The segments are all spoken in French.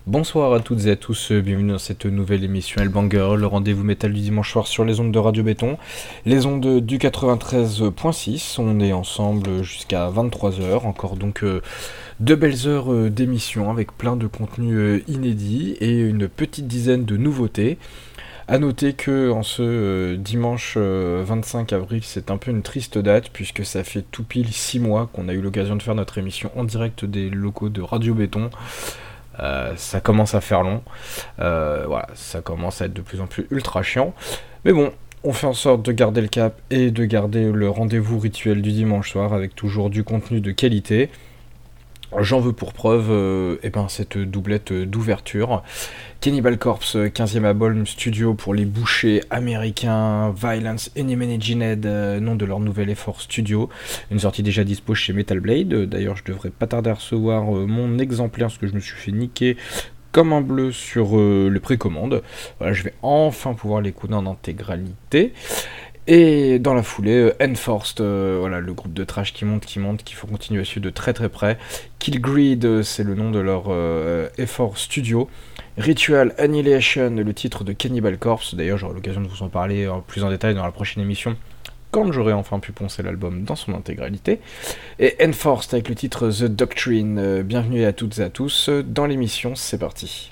Bonsoir à toutes et à tous, bienvenue dans cette nouvelle émission Hellbanger, le rendez-vous métal du dimanche soir sur les ondes de Radio Béton, les ondes du 93.6, on est ensemble jusqu'à 23h, encore donc deux belles heures d'émission avec plein de contenus inédits et une petite dizaine de nouveautés. A noter que en ce dimanche 25 avril, c'est un peu une triste date puisque ça fait tout pile 6 mois qu'on a eu l'occasion de faire notre émission en direct des locaux de Radio Béton. Ça commence à faire long, voilà, ça commence à être de plus en plus ultra chiant, mais bon, on fait en sorte de garder le cap et de garder le rendez-vous rituel du dimanche soir avec toujours du contenu de qualité. J'en veux pour preuve cette doublette d'ouverture. Cannibal Corpse, 15e album studio pour les bouchers américains, Violence Unimagined, nom de leur nouvel effort studio. Une sortie déjà dispo chez Metal Blade. D'ailleurs, je devrais pas tarder à recevoir mon exemplaire parce que je me suis fait niquer comme un bleu sur les précommandes. Voilà, je vais enfin pouvoir l'écouter en intégralité. Et dans la foulée, Enforced, voilà, le groupe de trash qui monte, qu'il faut continuer à suivre de très très près. Killgreed, c'est le nom de leur effort studio. Ritual Annihilation, le titre de Cannibal Corpse. D'ailleurs, j'aurai l'occasion de vous en parler plus en détail dans la prochaine émission, quand j'aurai enfin pu poncer l'album dans son intégralité. Et Enforced avec le titre The Doctrine. Bienvenue à toutes et à tous dans l'émission, c'est parti.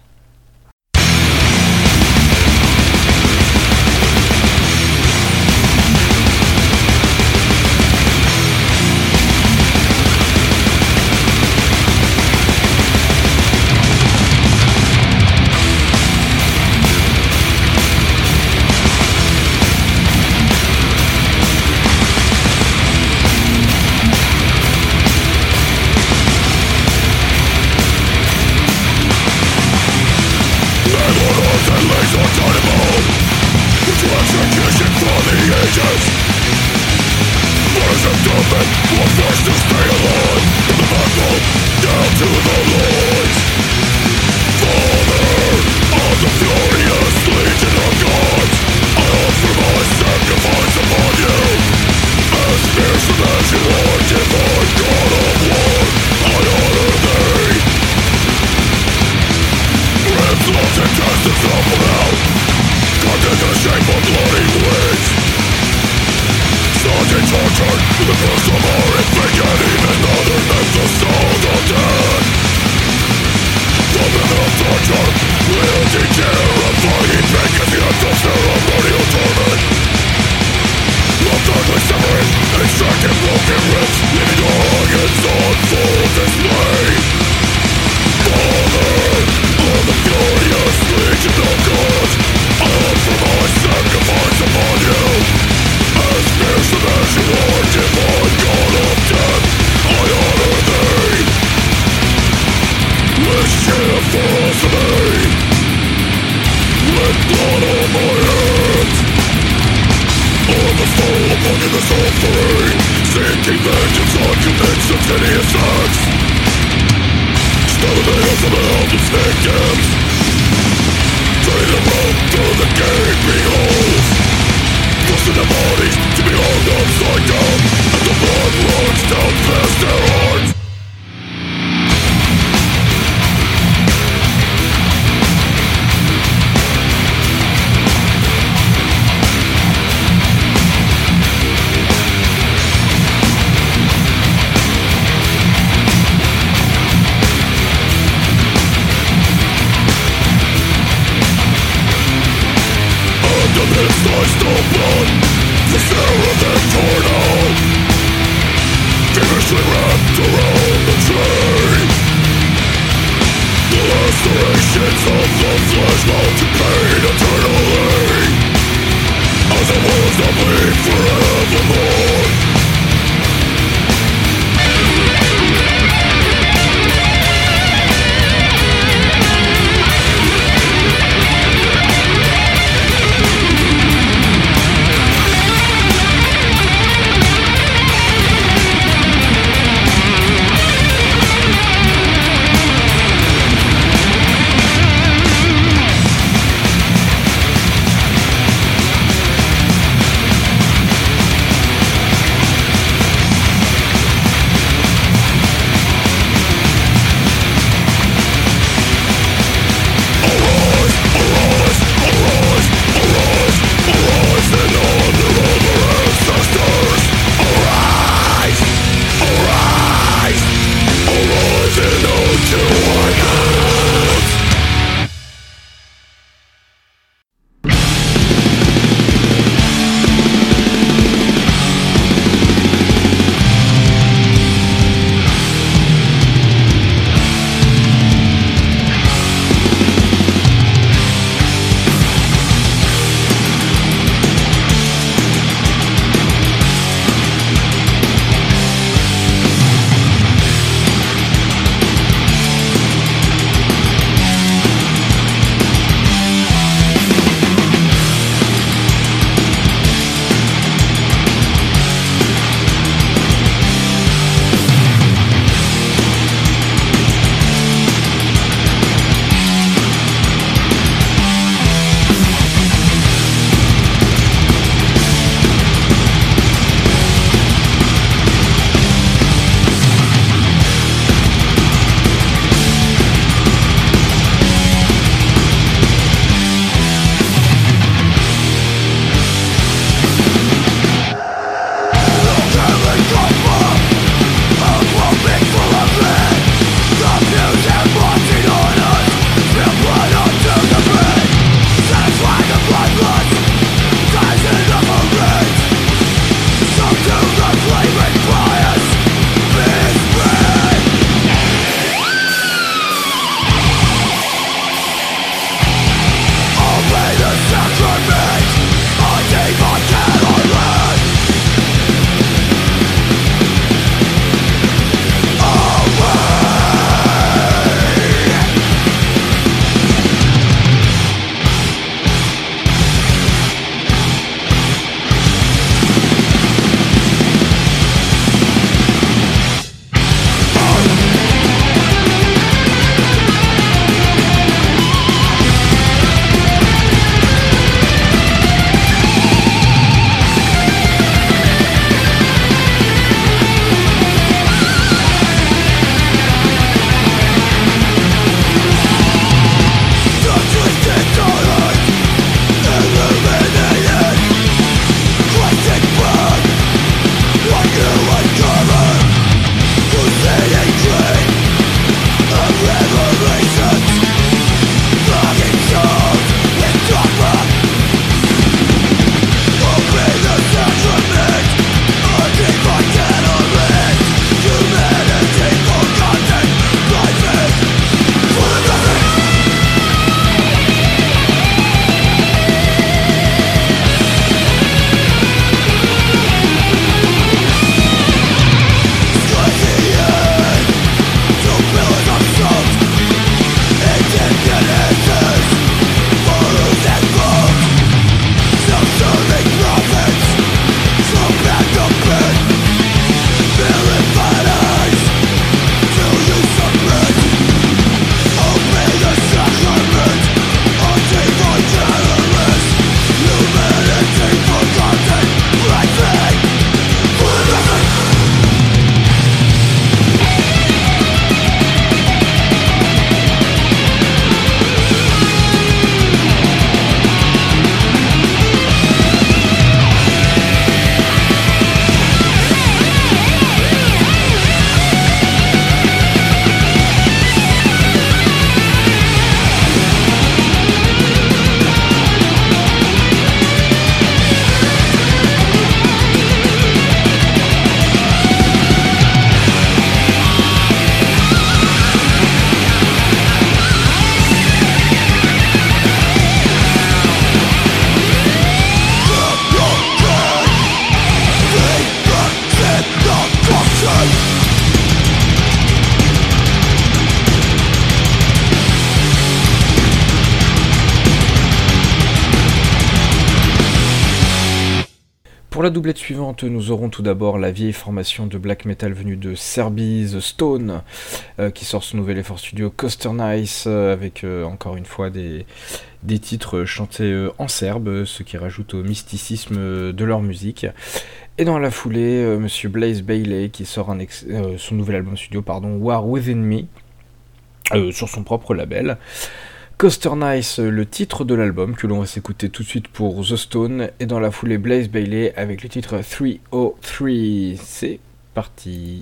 Pour la doublette suivante, nous aurons tout d'abord la vieille formation de black metal venue de Serbie, The Stone, qui sort son nouvel effort studio Coaster Nice, avec encore une fois des titres chantés en serbe, ce qui rajoute au mysticisme de leur musique. Et dans la foulée, Monsieur Blaze Bayley qui sort son nouvel album studio, War Within Me, sur son propre label. Coaster Nice, le titre de l'album que l'on va s'écouter tout de suite pour The Stone, et dans la foulée Blaze Bayley avec le titre 303. C'est parti.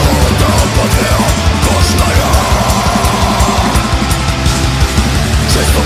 Just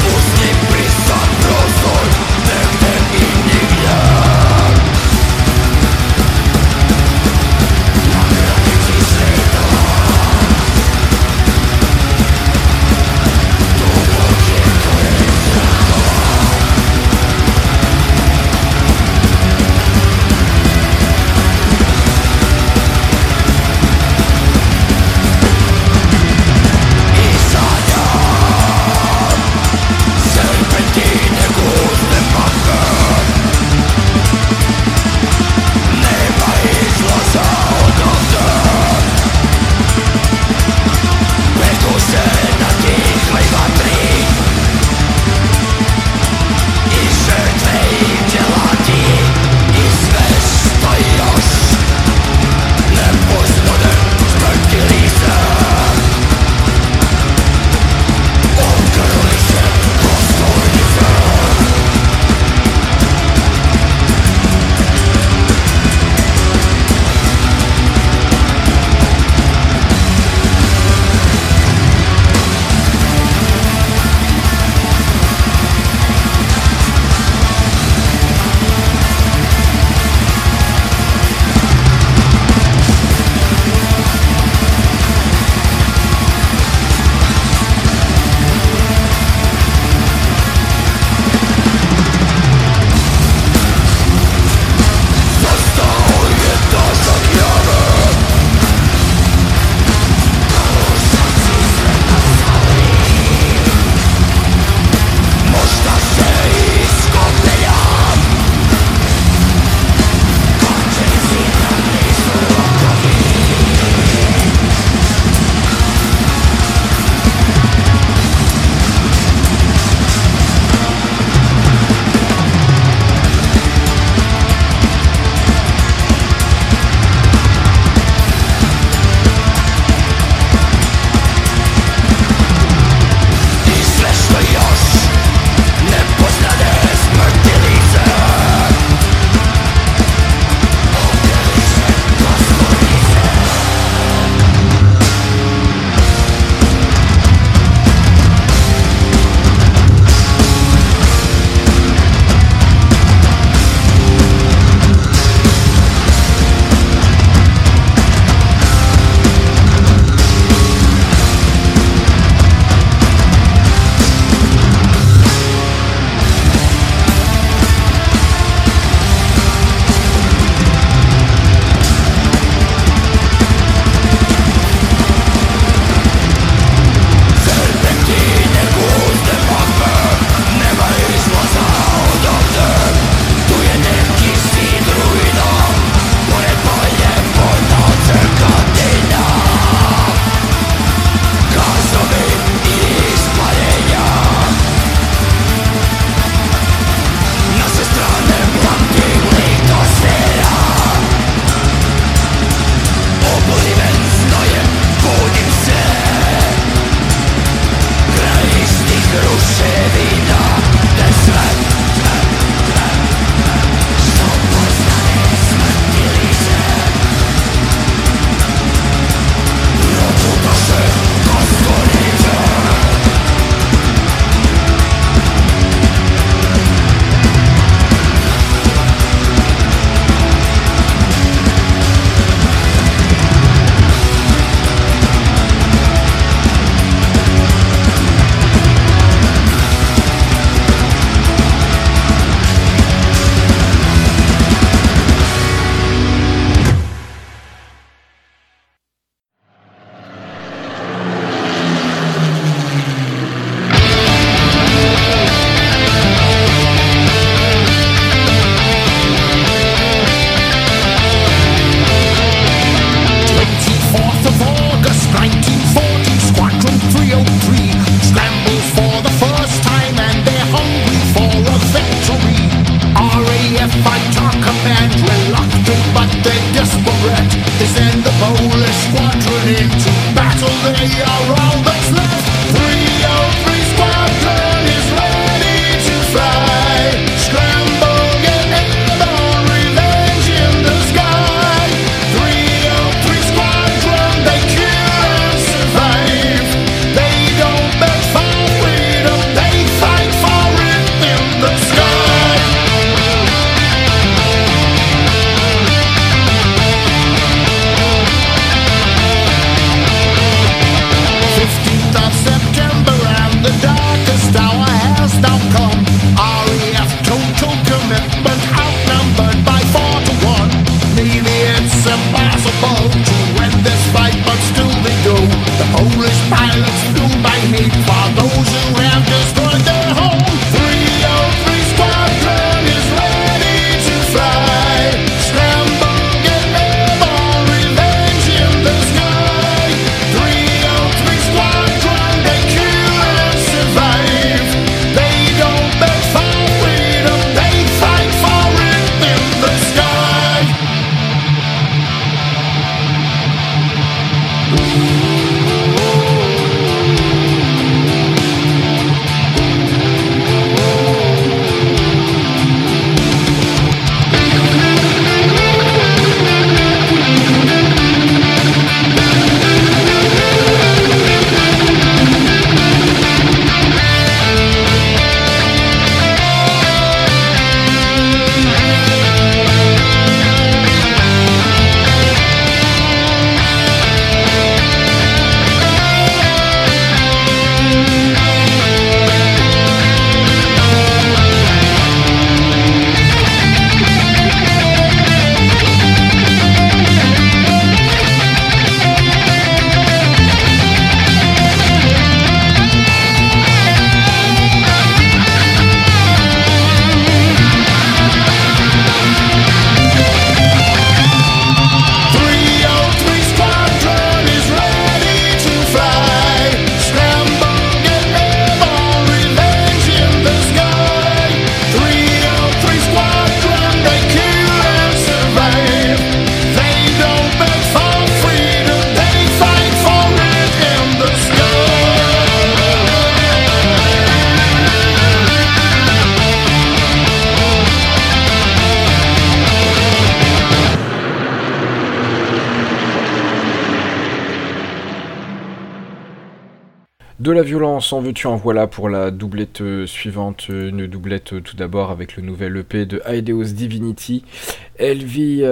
De la violence, en veux-tu, en voilà pour la doublette suivante. Une doublette tout d'abord avec le nouvel EP de Aideos Divinity, LV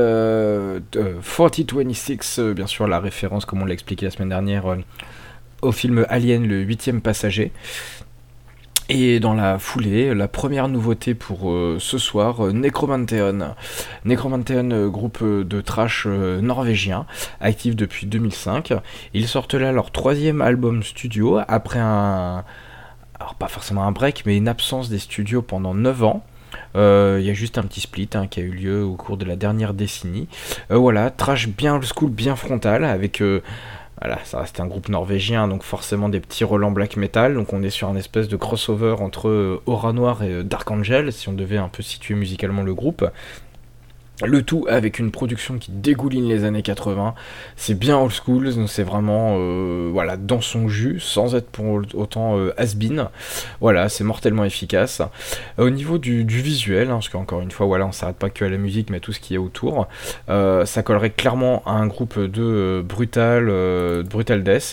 4026, bien sûr la référence, comme on l'a expliqué la semaine dernière, au film Alien, le 8e passager. Et dans la foulée, la première nouveauté pour ce soir, Necromantheon. Necromantheon, groupe de thrash norvégien, actif depuis 2005. Ils sortent là leur 3e album studio, après alors pas forcément un break, mais une absence des studios pendant 9 ans. Il y a juste un petit split qui a eu lieu au cours de la dernière décennie. Voilà, thrash bien old school, bien frontal, avec... voilà, ça reste un groupe norvégien, donc forcément des petits relents black metal. Donc on est sur un espèce de crossover entre Aura Noir et Dark Angel, si on devait un peu situer musicalement le groupe. Le tout avec une production qui dégouline les années 80. C'est bien old school, donc c'est vraiment voilà, dans son jus, sans être pour autant has-been. Voilà, c'est mortellement efficace. Au niveau du visuel, parce qu'encore une fois, voilà, on s'arrête pas que à la musique, mais à tout ce qui est autour. Ça collerait clairement à un groupe de brutal death.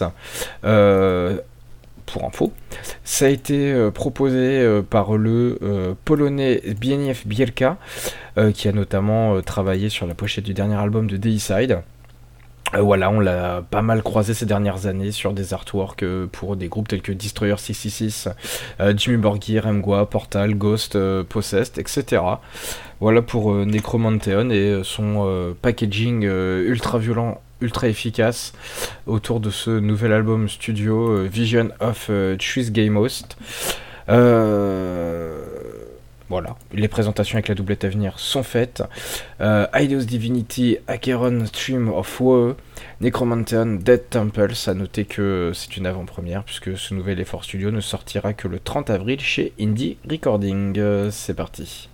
Pour info, ça a été proposé par le polonais Zbigniew Bielka, qui a notamment travaillé sur la pochette du dernier album de Deicide. Voilà, on l'a pas mal croisé ces dernières années sur des artworks pour des groupes tels que Destroyer 666, Jimmy Borgir, Mgwa, Portal, Ghost, Possessed, etc. Voilà pour Necromantheon et son packaging ultra violent, ultra efficace autour de ce nouvel album studio Vision of Twisgamehost. Voilà, les présentations avec la doublette à venir sont faites. Aideos Divinity, Acheron Stream of Woe, Necromantheon, Dead Temples. À noter que c'est une avant-première puisque ce nouvel effort studio ne sortira que le 30 avril chez Indie Recording. C'est parti.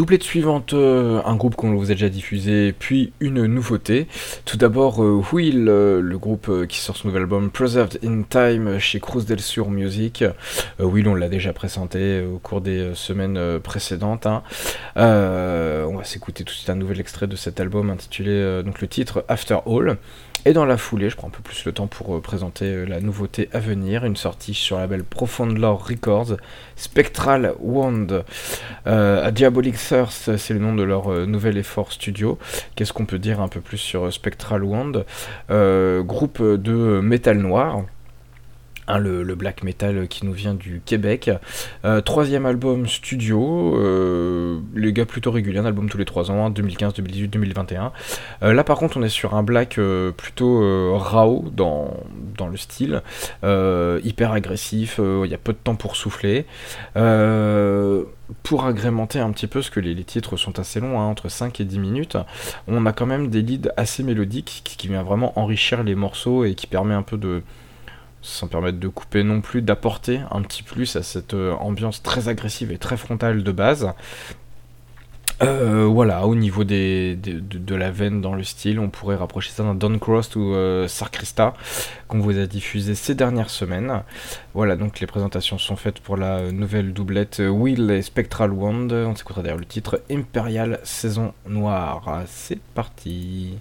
Doublette suivante, un groupe qu'on vous a déjà diffusé, puis une nouveauté. Tout d'abord, Will, le groupe qui sort son nouvel album Preserved in Time chez Cruz del Sur Music. Will, on l'a déjà présenté au cours des semaines précédentes. Hein. On va s'écouter tout de suite un nouvel extrait de cet album intitulé donc le titre After All. Et dans la foulée, je prends un peu plus le temps pour présenter la nouveauté à venir, une sortie sur le label Profound Lore Records, Spectral Wand. A Diabolic Thirst, c'est le nom de leur nouvel effort studio. Qu'est-ce qu'on peut dire un peu plus sur Spectral Wand? Groupe de métal noir. Hein, le black metal qui nous vient du Québec. Troisième album studio, les gars plutôt réguliers, un album tous les 3 ans, 2015, 2018, 2021. Là par contre on est sur un black plutôt raw dans le style, hyper agressif, il y a peu de temps pour souffler. Pour agrémenter un petit peu, parce que les titres sont assez longs, hein, entre 5 et 10 minutes, on a quand même des leads assez mélodiques qui vient vraiment enrichir les morceaux et qui permet un peu de... sans permettre de couper non plus, d'apporter un petit plus à cette ambiance très agressive et très frontale de base. Voilà, au niveau de la veine dans le style, on pourrait rapprocher ça d'un Downcrossed ou Sarkrista qu'on vous a diffusé ces dernières semaines. Voilà, donc les présentations sont faites pour la nouvelle doublette Will et Spectral Wand. On s'écoutera d'ailleurs le titre Imperial Saison Noire. C'est parti.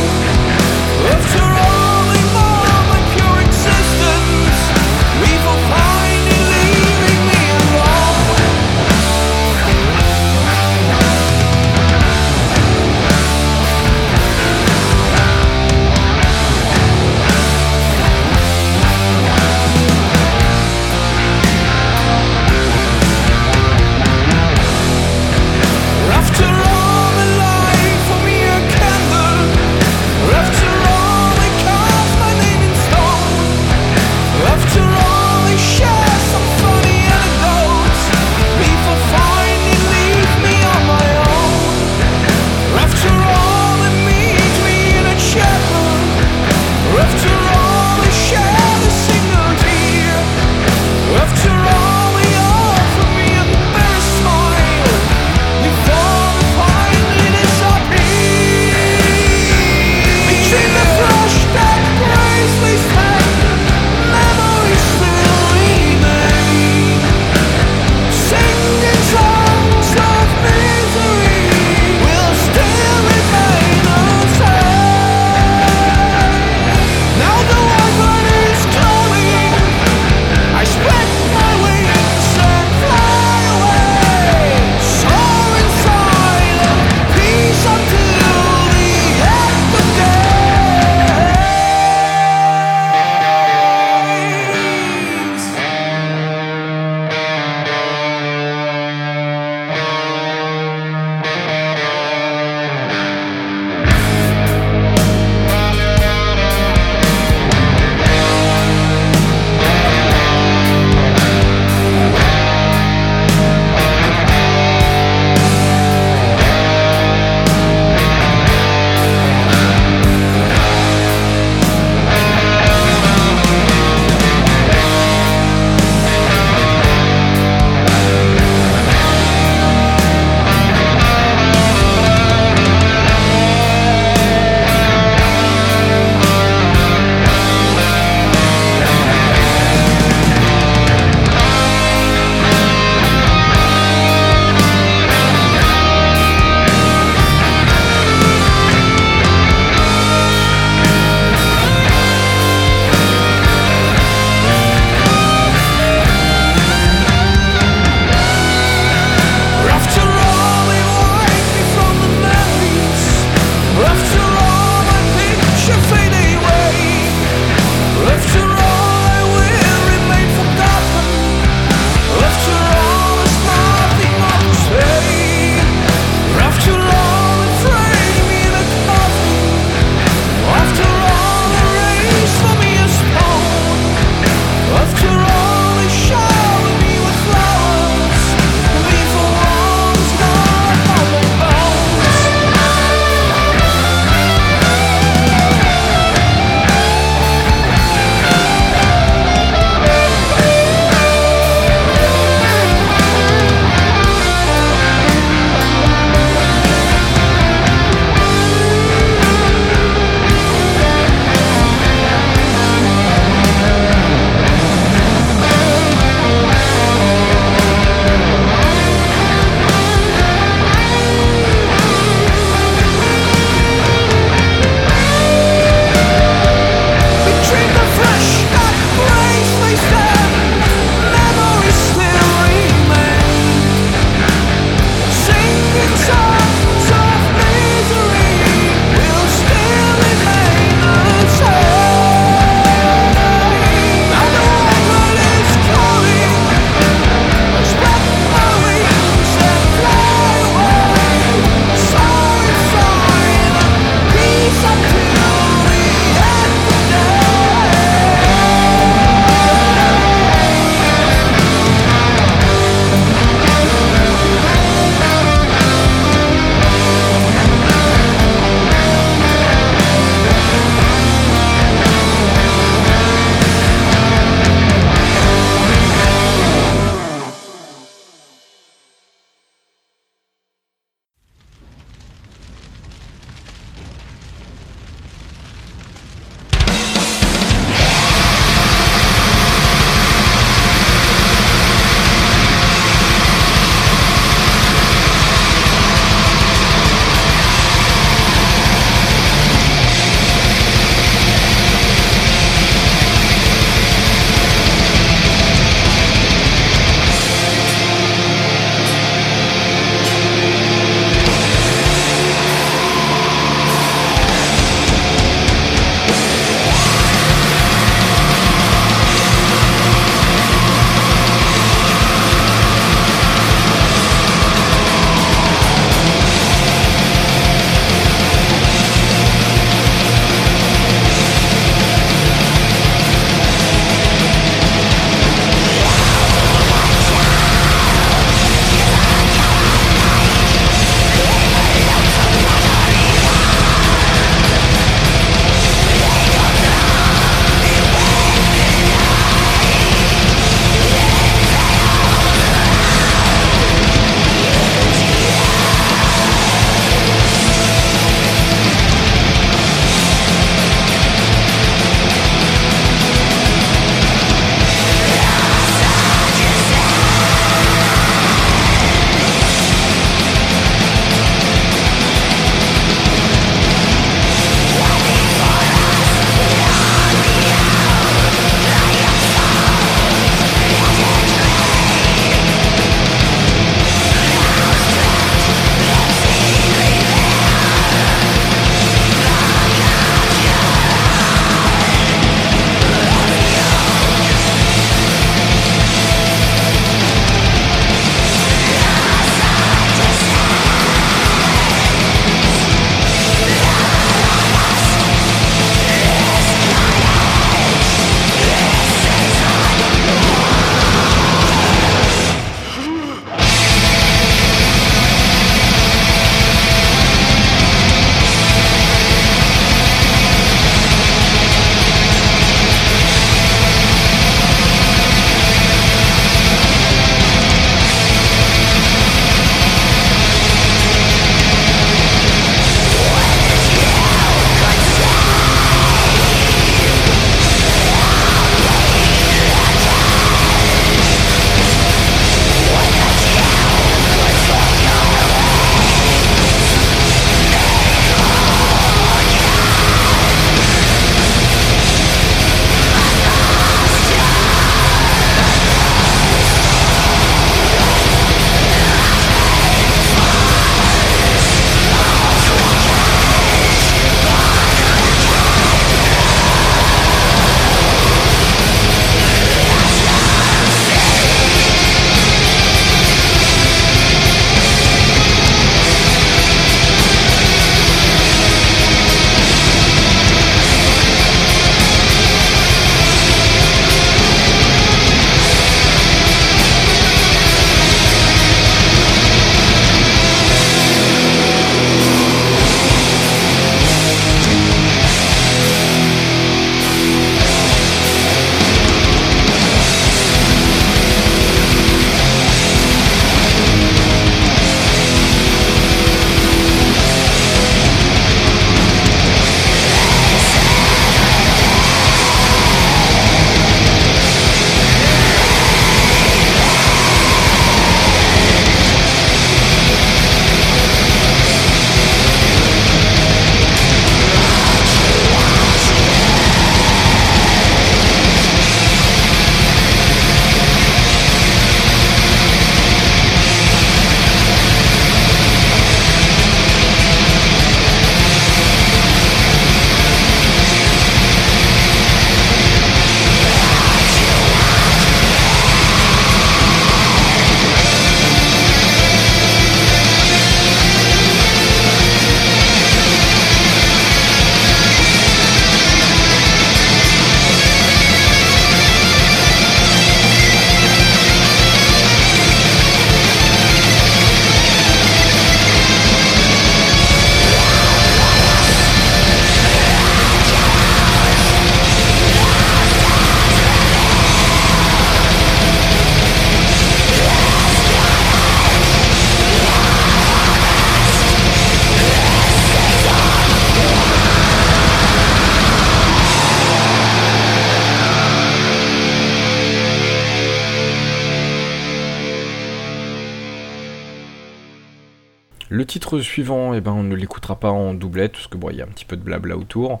Le titre suivant, eh ben, on ne l'écoutera pas en doublette, parce que bon, il y a un petit peu de blabla autour.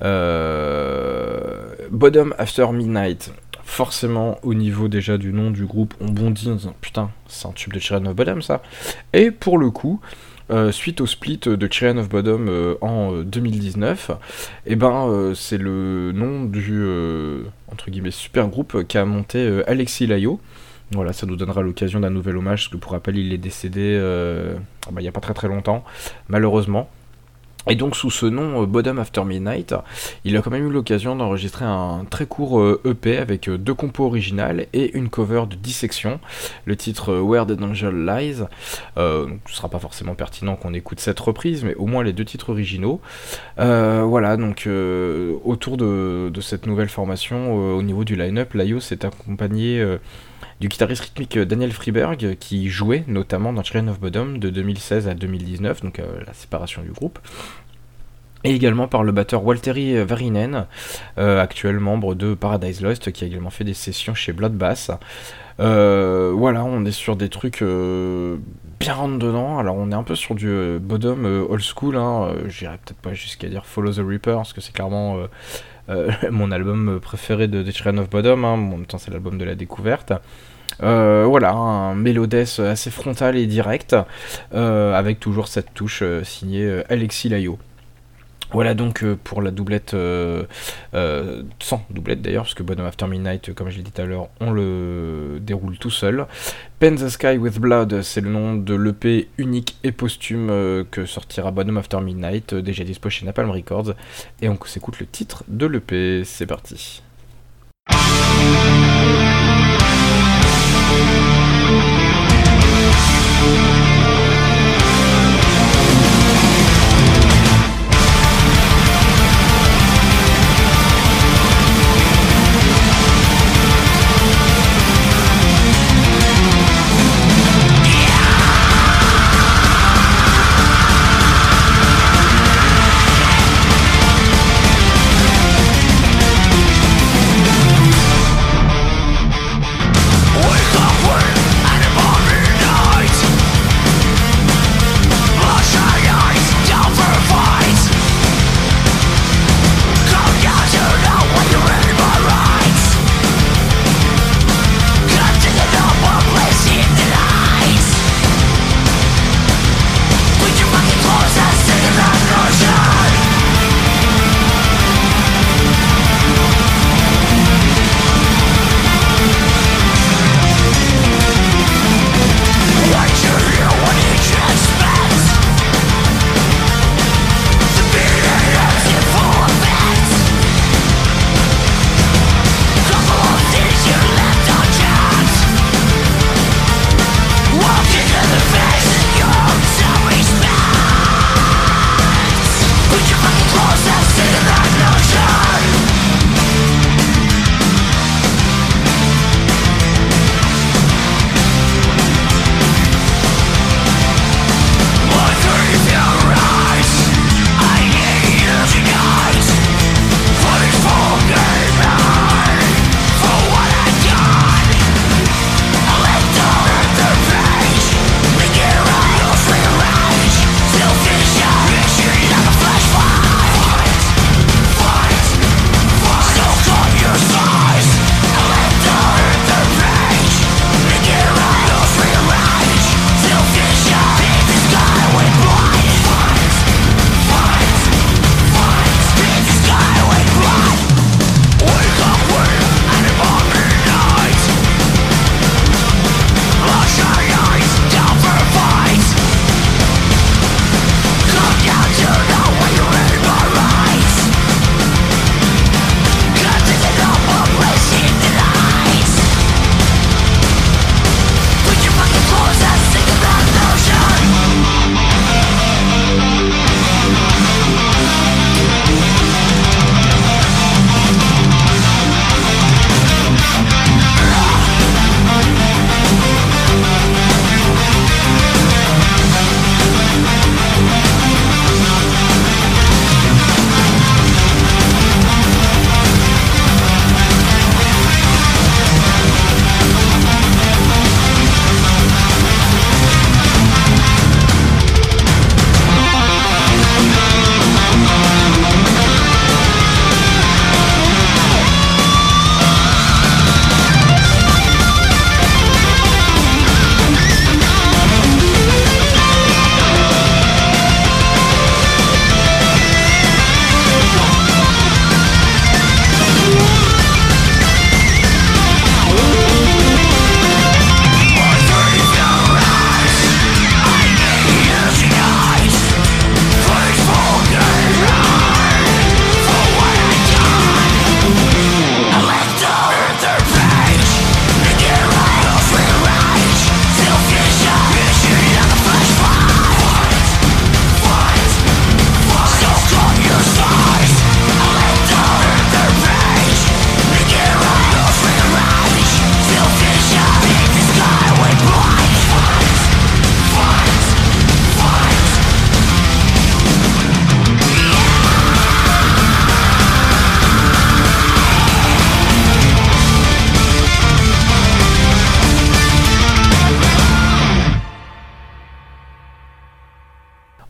Bottom After Midnight. Forcément, au niveau déjà du nom du groupe, on bondit en disant putain, c'est un tube de Children of Bodom ça. Et pour le coup, suite au split de Children of Bodom en 2019, et ben c'est le nom du entre guillemets super groupe qu'a monté Alexis Layo. Voilà, ça nous donnera l'occasion d'un nouvel hommage, parce que pour rappel, il est décédé il n'y a pas très très longtemps, malheureusement. Et donc sous ce nom Bottom After Midnight, il a quand même eu l'occasion d'enregistrer un très court EP avec 2 compos originales et une cover de Dissection, le titre Where the Angel Lies. Donc ce sera pas forcément pertinent qu'on écoute cette reprise, mais au moins les 2 titres originaux. Voilà, donc autour de cette nouvelle formation, au niveau du line-up, Layo s'est accompagné du guitariste rythmique Daniel Friberg, qui jouait notamment dans Children of Bodom de 2016 à 2019, donc la séparation du groupe. Et également par le batteur Waltteri Värininen, actuel membre de Paradise Lost, qui a également fait des sessions chez Bloodbath. Voilà, on est sur des trucs bien rentre dedans. Alors on est un peu sur du Bodom old school, hein. J'irais peut-être pas jusqu'à dire Follow the Reaper, parce que c'est clairement mon album préféré de Children of Bodom, hein. En même temps c'est l'album de la découverte. Voilà, un mélodès assez frontal et direct, avec toujours cette touche signée Alexis Layo. Voilà donc pour la doublette, sans doublette d'ailleurs, parce que Bottom After Midnight, comme je l'ai dit tout à l'heure, on le déroule tout seul. Paint the Sky with Blood, c'est le nom de l'EP unique et posthume que sortira Bottom After Midnight, déjà dispo chez Napalm Records, et on s'écoute le titre de l'EP, c'est parti.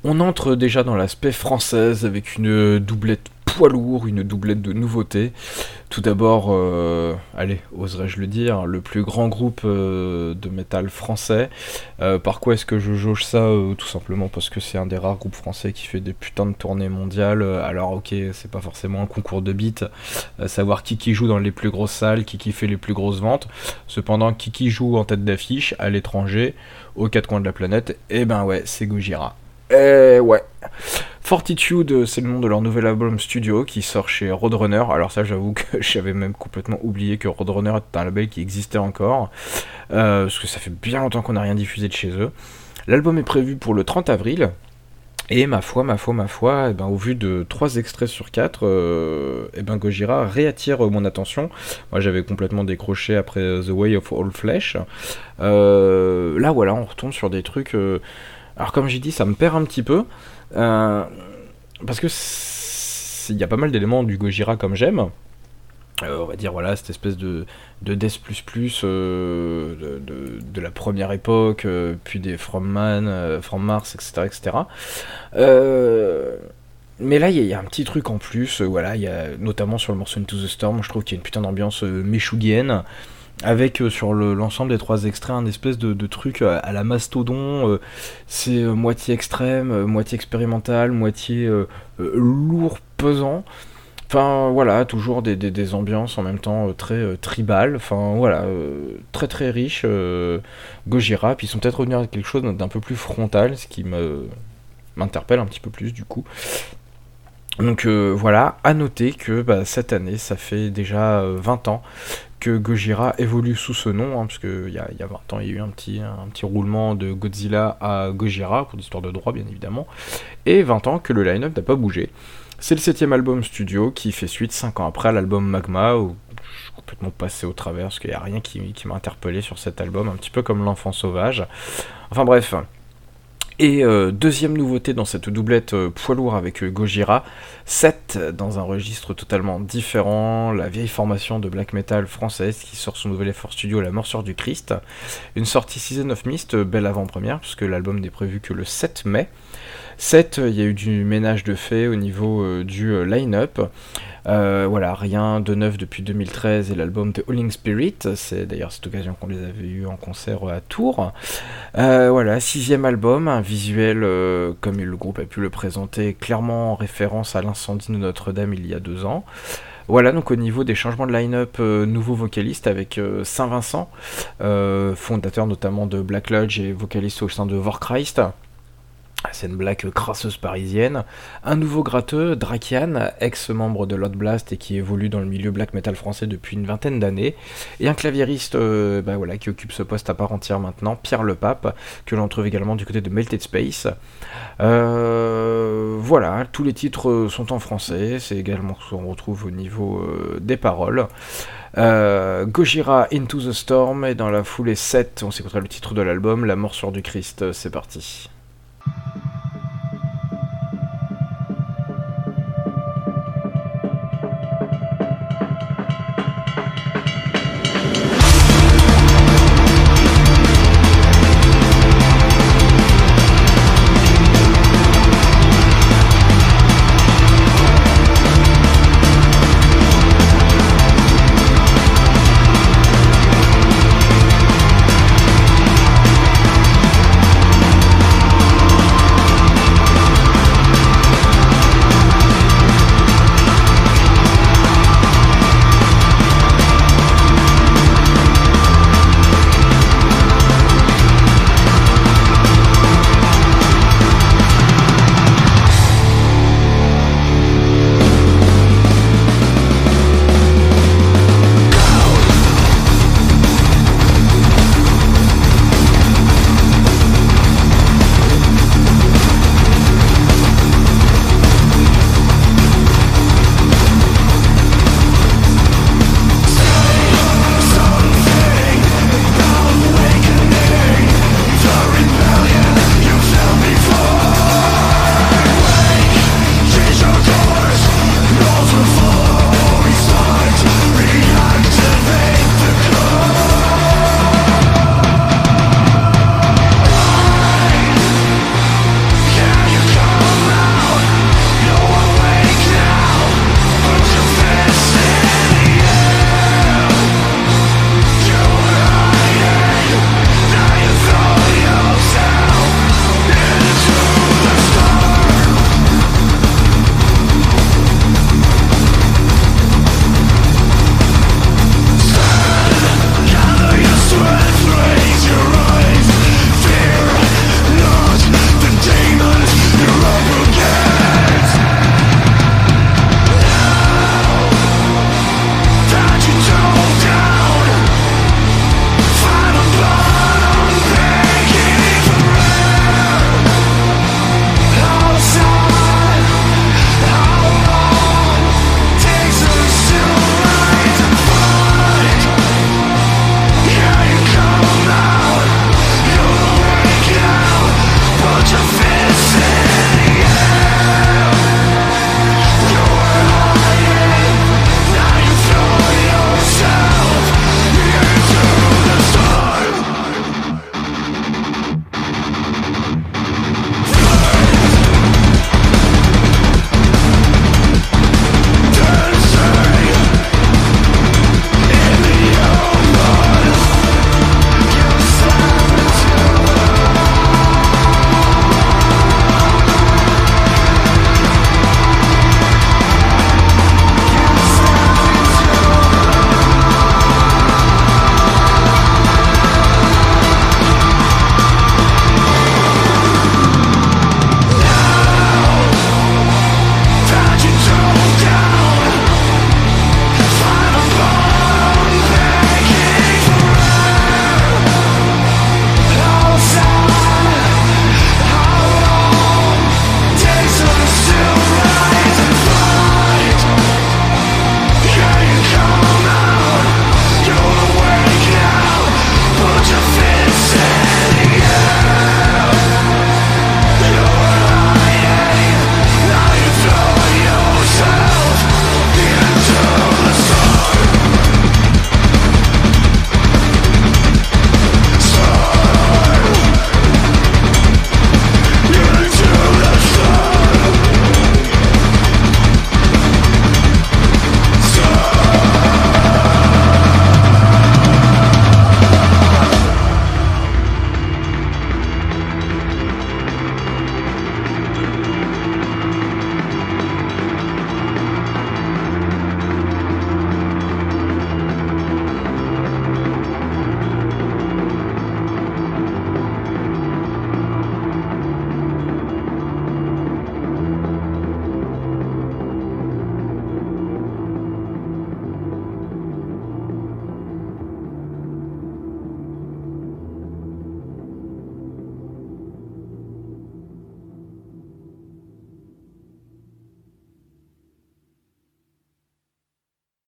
On entre déjà dans l'aspect française avec une doublette poids lourd, une doublette de nouveautés. Tout d'abord, allez, oserais-je le dire, le plus grand groupe de métal français. Par quoi est-ce que je jauge ça? Tout simplement parce que c'est un des rares groupes français qui fait des putains de tournées mondiales. Alors ok, c'est pas forcément un concours de beats, savoir qui joue dans les plus grosses salles, qui fait les plus grosses ventes. Cependant, qui joue en tête d'affiche à l'étranger, aux quatre coins de la planète, et ben ouais, c'est Gojira. Ouais. Fortitude, c'est le nom de leur nouvel album studio qui sort chez Roadrunner. Alors ça, j'avoue que j'avais même complètement oublié que Roadrunner était un label qui existait encore, parce que ça fait bien longtemps qu'on n'a rien diffusé de chez eux. L'album est prévu pour le 30 avril. Et ma foi, eh ben, au vu de 3 extraits sur 4, eh ben, Gojira réattire mon attention. Moi j'avais complètement décroché après The Way of All Flesh. Là voilà, on retombe sur des trucs... Alors comme j'ai dit, ça me perd un petit peu, parce que il y a pas mal d'éléments du Gojira comme j'aime. On va dire voilà, cette espèce de Death++, de la première époque, puis des From Mars, etc. etc. Mais là, il y a un petit truc en plus, voilà, il y a notamment sur le morceau Into the Storm, je trouve qu'il y a une putain d'ambiance meshugienne, avec sur l'ensemble des 3 extraits un espèce de truc à la Mastodon, c'est moitié extrême, moitié expérimental, moitié lourd, pesant. Enfin voilà, toujours des ambiances en même temps très tribales, enfin voilà, très très riche, Gojira, puis ils sont peut-être revenus à quelque chose d'un peu plus frontal, ce qui m'interpelle un petit peu plus du coup. Donc voilà, à noter que cette année, ça fait déjà 20 ans que Gojira évolue sous ce nom, parce qu'il y a 20 ans, il y a eu un petit roulement de Godzilla à Gojira, pour l'histoire de droit bien évidemment, et 20 ans que le line-up n'a pas bougé. C'est le 7ème album studio qui fait suite 5 ans après à l'album Magma, où je suis complètement passé au travers, parce qu'il n'y a rien qui m'a interpellé sur cet album, un petit peu comme L'Enfant Sauvage. Enfin bref... Et deuxième nouveauté dans cette doublette poids lourd avec Gojira, 7 dans un registre totalement différent, la vieille formation de black metal française qui sort son nouvel effort studio La Morsure du Christ. Une sortie Season of Mist, belle avant-première, puisque l'album n'est prévu que le 7 mai. 7, il y a eu du ménage de fait au niveau du line-up. Voilà, rien de neuf depuis 2013 et l'album The Howling Spirit, c'est d'ailleurs cette occasion qu'on les avait eu en concert à Tours. Voilà, 6ème album, un visuel comme le groupe a pu le présenter, clairement en référence à l'incendie de Notre-Dame il y a 2 ans. Voilà, donc au niveau des changements de line-up, nouveau vocaliste avec Saint-Vincent, fondateur notamment de Black Lodge et vocaliste au sein de Vorchrist. Scène black crasseuse parisienne, un nouveau gratteux, Drakian, ex-membre de Lord Blast et qui évolue dans le milieu black metal français depuis une vingtaine d'années, et un claviériste voilà, qui occupe ce poste à part entière maintenant, Pierre Lepape, que l'on trouve également du côté de Melted Space. Voilà, tous les titres sont en français, c'est également ce qu'on retrouve au niveau des paroles. Gojira Into the Storm, et dans la foulée 7, on s'écoutera le titre de l'album, La Morsure du Christ, c'est parti.